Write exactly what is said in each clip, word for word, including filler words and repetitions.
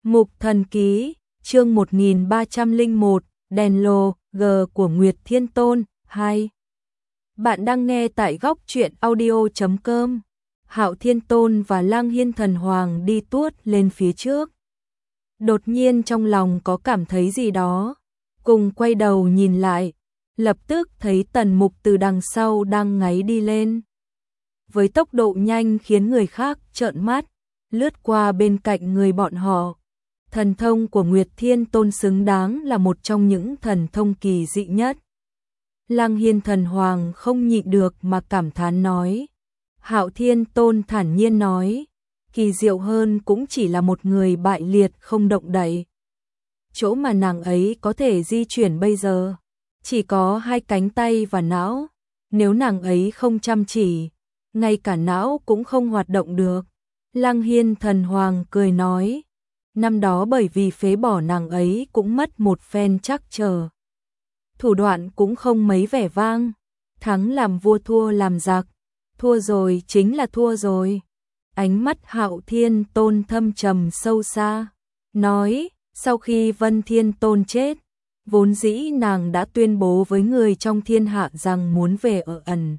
Mục Thần Ký, chương một nghìn ba trăm lẻ một, Đèn Lồ, G của Nguyệt Thiên Tôn, hai. Bạn đang nghe tại góc truyện audio chấm com. Hạo Thiên Tôn và Lang Hiên Thần Hoàng đi tuốt lên phía trước. Đột nhiên trong lòng có cảm thấy gì đó, cùng quay đầu nhìn lại, lập tức thấy Tần Mục từ đằng sau đang ngáy đi lên. Với tốc độ nhanh khiến người khác trợn mắt, lướt qua bên cạnh người bọn họ. Thần thông của Nguyệt Thiên Tôn xứng đáng là một trong những thần thông kỳ dị nhất. Lang Hiên Thần Hoàng không nhịn được mà cảm thán nói. Hạo Thiên Tôn thản nhiên nói, kỳ diệu hơn cũng chỉ là một người bại liệt không động đậy. Chỗ mà nàng ấy có thể di chuyển bây giờ, chỉ có hai cánh tay và não. Nếu nàng ấy không chăm chỉ, ngay cả não cũng không hoạt động được. Lang Hiên Thần Hoàng cười nói, năm đó bởi vì phế bỏ nàng ấy cũng mất một phen trắc trở. Thủ đoạn cũng không mấy vẻ vang, thắng làm vua thua làm giặc, thua rồi chính là thua rồi. Ánh mắt Hạo Thiên Tôn thâm trầm sâu xa, nói, sau khi Vân Thiên Tôn chết, vốn dĩ nàng đã tuyên bố với người trong thiên hạ rằng muốn về ở ẩn.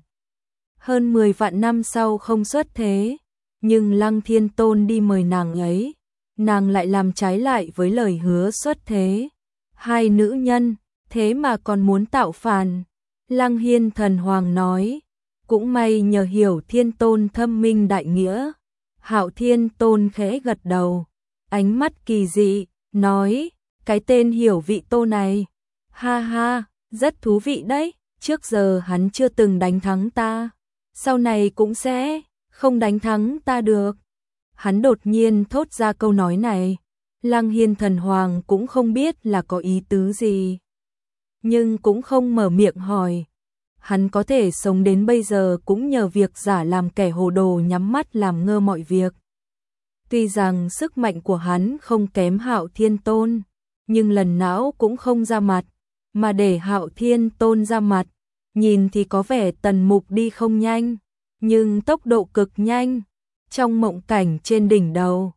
Hơn mười vạn năm sau không xuất thế, nhưng Lăng Thiên Tôn đi mời nàng ấy, nàng lại làm trái lại với lời hứa xuất thế. Hai nữ nhân, thế mà còn muốn tạo phản. Lăng Hiên Thần Hoàng nói, cũng may nhờ hiểu Thiên Tôn thâm minh đại nghĩa. Hạo Thiên Tôn khẽ gật đầu, ánh mắt kỳ dị, nói, cái tên hiểu vị tô này, ha ha, rất thú vị đấy, trước giờ hắn chưa từng đánh thắng ta, sau này cũng sẽ không đánh thắng ta được. Hắn đột nhiên thốt ra câu nói này, Lăng Hiên Thần Hoàng cũng không biết là có ý tứ gì, nhưng cũng không mở miệng hỏi. Hắn có thể sống đến bây giờ cũng nhờ việc giả làm kẻ hồ đồ nhắm mắt làm ngơ mọi việc. Tuy rằng sức mạnh của hắn không kém Hạo Thiên Tôn, nhưng lần não cũng không ra mặt, mà để Hạo Thiên Tôn ra mặt, nhìn thì có vẻ Tần Mục đi không nhanh, nhưng tốc độ cực nhanh. Trong mộng cảnh trên đỉnh đầu,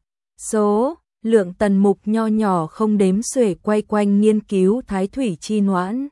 số lượng Tần Mục nho nhỏ không đếm xuể quay quanh nghiên cứu thái thủy chi noãn,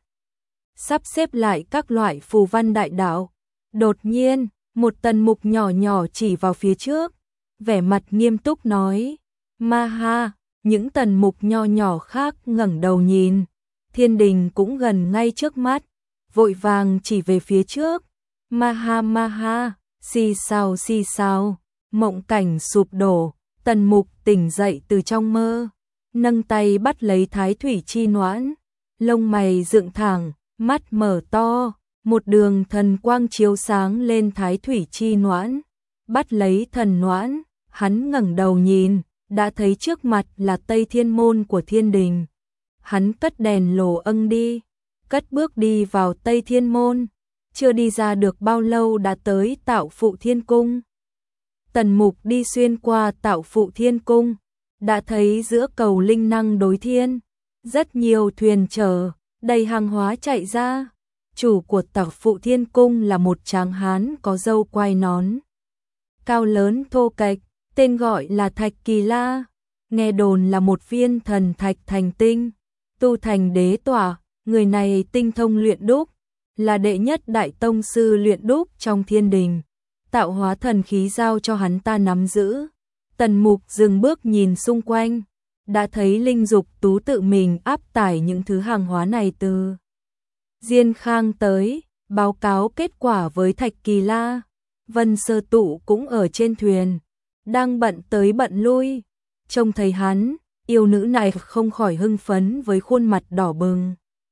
sắp xếp lại các loại phù văn đại đạo. Đột nhiên, một Tần Mục nhỏ nhỏ chỉ vào phía trước, vẻ mặt nghiêm túc nói, ma ha. Những Tần Mục nho nhỏ khác ngẩng đầu nhìn, thiên đình cũng gần ngay trước mắt, vội vàng chỉ về phía trước, ma ha ma ha, xì xào xì xào. Mộng cảnh sụp đổ, Tần Mục tỉnh dậy từ trong mơ, nâng tay bắt lấy thái thủy chi noãn, lông mày dựng thẳng, mắt mở to, một đường thần quang chiếu sáng lên thái thủy chi noãn, bắt lấy thần noãn, hắn ngẩng đầu nhìn, đã thấy trước mặt là Tây Thiên Môn của thiên đình. Hắn cất đèn lồ âng đi, cất bước đi vào Tây Thiên Môn, chưa đi ra được bao lâu đã tới Tạo Phụ Thiên Cung. Tần Mục đi xuyên qua Tạo Phụ Thiên Cung, đã thấy giữa cầu linh năng đối thiên, rất nhiều thuyền chở đầy hàng hóa chạy ra. Chủ của Tạo Phụ Thiên Cung là một tráng hán có râu quai nón, cao lớn thô kệch, tên gọi là Thạch Kỳ La, nghe đồn là một viên thần thạch thành tinh, tu thành đế tỏa. Người này tinh thông luyện đúc, là đệ nhất đại tông sư luyện đúc trong thiên đình. Tạo hóa thần khí giao cho hắn ta nắm giữ. Tần Mục dừng bước nhìn xung quanh, đã thấy Linh Dục Tú tự mình áp tải những thứ hàng hóa này từ Diên Khang tới, báo cáo kết quả với Thạch Kỳ La. Vân Sơ Tụ cũng ở trên thuyền, đang bận tới bận lui. Trông thấy hắn, yêu nữ này không khỏi hưng phấn với khuôn mặt đỏ bừng,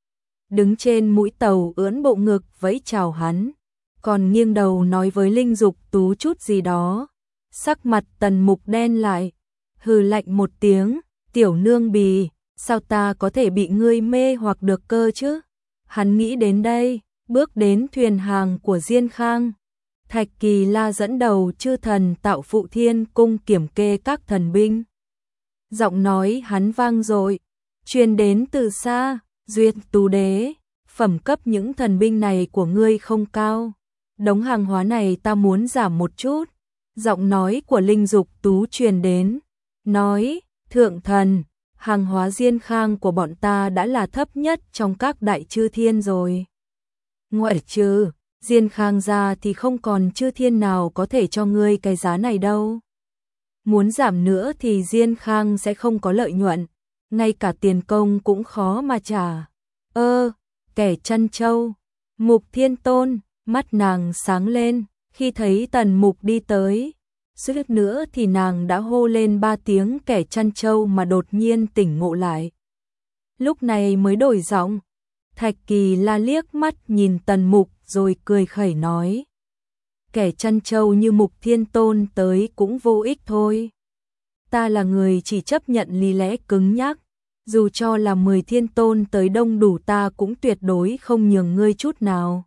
đứng trên mũi tàu ưỡn bộ ngực vẫy chào hắn, còn nghiêng đầu nói với Linh Dục Tú chút gì đó. Sắc mặt Tần Mục đen lại, hừ lạnh một tiếng, tiểu nương bì, sao ta có thể bị ngươi mê hoặc được cơ chứ? Hắn nghĩ đến đây, bước đến thuyền hàng của Diên Khang. Thạch Kỳ La dẫn đầu chư thần Tạo Phụ Thiên Cung kiểm kê các thần binh. Giọng nói hắn vang dội, truyền đến từ xa, Duyệt Tú Đế, phẩm cấp những thần binh này của ngươi không cao, đống hàng hóa này ta muốn giảm một chút. Giọng nói của Linh Dục Tú truyền đến, nói, Thượng thần, hàng hóa Diên Khang của bọn ta đã là thấp nhất trong các đại chư thiên rồi. Ngoại trừ Diên Khang ra thì không còn chư thiên nào có thể cho ngươi cái giá này đâu. Muốn giảm nữa thì Diên Khang sẽ không có lợi nhuận, ngay cả tiền công cũng khó mà trả. Ơ, kẻ chăn trâu. Mục Thiên Tôn, mắt nàng sáng lên khi thấy Tần Mục đi tới. Suýt nữa thì nàng đã hô lên ba tiếng kẻ chăn trâu mà đột nhiên tỉnh ngộ lại. Lúc này mới đổi giọng. Thạch Kỳ La liếc mắt nhìn Tần Mục rồi cười khẩy nói. Kẻ chăn trâu như Mục Thiên Tôn tới cũng vô ích thôi. Ta là người chỉ chấp nhận lý lẽ cứng nhắc. Dù cho là mười thiên tôn tới đông đủ ta cũng tuyệt đối không nhường ngươi chút nào.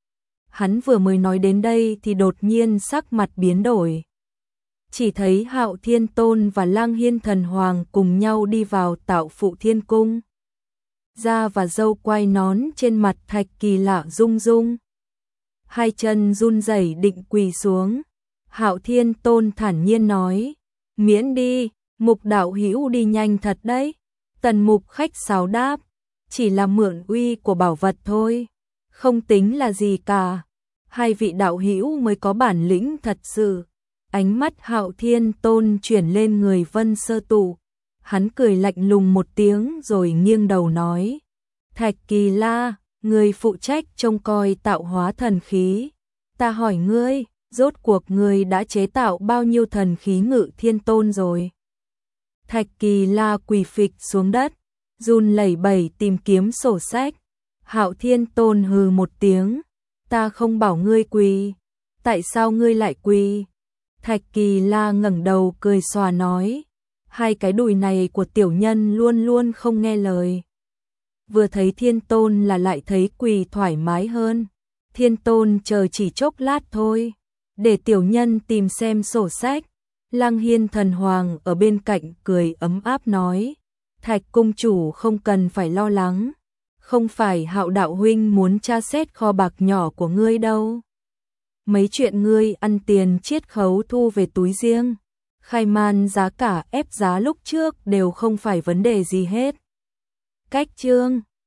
Hắn vừa mới nói đến đây thì đột nhiên sắc mặt biến đổi. Chỉ thấy Hạo Thiên Tôn và Lang Hiên Thần Hoàng cùng nhau đi vào Tạo Phụ Thiên Cung. Da và râu quai nón trên mặt Thạch Kỳ Lạ rung rung. Hai chân run rẩy định quỳ xuống. Hạo Thiên Tôn thản nhiên nói, miễn đi, Mục đạo hữu đi nhanh thật đấy. Tần Mục khách sáo đáp, chỉ là mượn uy của bảo vật thôi, không tính là gì cả. Hai vị đạo hữu mới có bản lĩnh thật sự. Ánh mắt Hạo Thiên Tôn chuyển lên người Vân Sơ Tụ. Hắn cười lạnh lùng một tiếng rồi nghiêng đầu nói, Thạch Kỳ La, người phụ trách trông coi tạo hóa thần khí. Ta hỏi ngươi, rốt cuộc ngươi đã chế tạo bao nhiêu thần khí Ngự Thiên Tôn rồi? Thạch Kỳ La quỳ phịch xuống đất, run lẩy bẩy tìm kiếm sổ sách. Hạo Thiên Tôn hừ một tiếng, ta không bảo ngươi quỳ, tại sao ngươi lại quỳ? Thạch Kỳ La ngẩng đầu cười xòa nói, hai cái đùi này của tiểu nhân luôn luôn không nghe lời. Vừa thấy Thiên Tôn là lại thấy quỳ thoải mái hơn. Thiên Tôn chờ chỉ chốc lát thôi, để tiểu nhân tìm xem sổ sách. Lang Hiên Thần Hoàng ở bên cạnh cười ấm áp nói, Thạch cung chủ không cần phải lo lắng, không phải Hạo đạo huynh muốn tra xét kho bạc nhỏ của ngươi đâu. Mấy chuyện ngươi ăn tiền chiết khấu thu về túi riêng, khai man giá cả ép giá lúc trước đều không phải vấn đề gì hết. Cách chương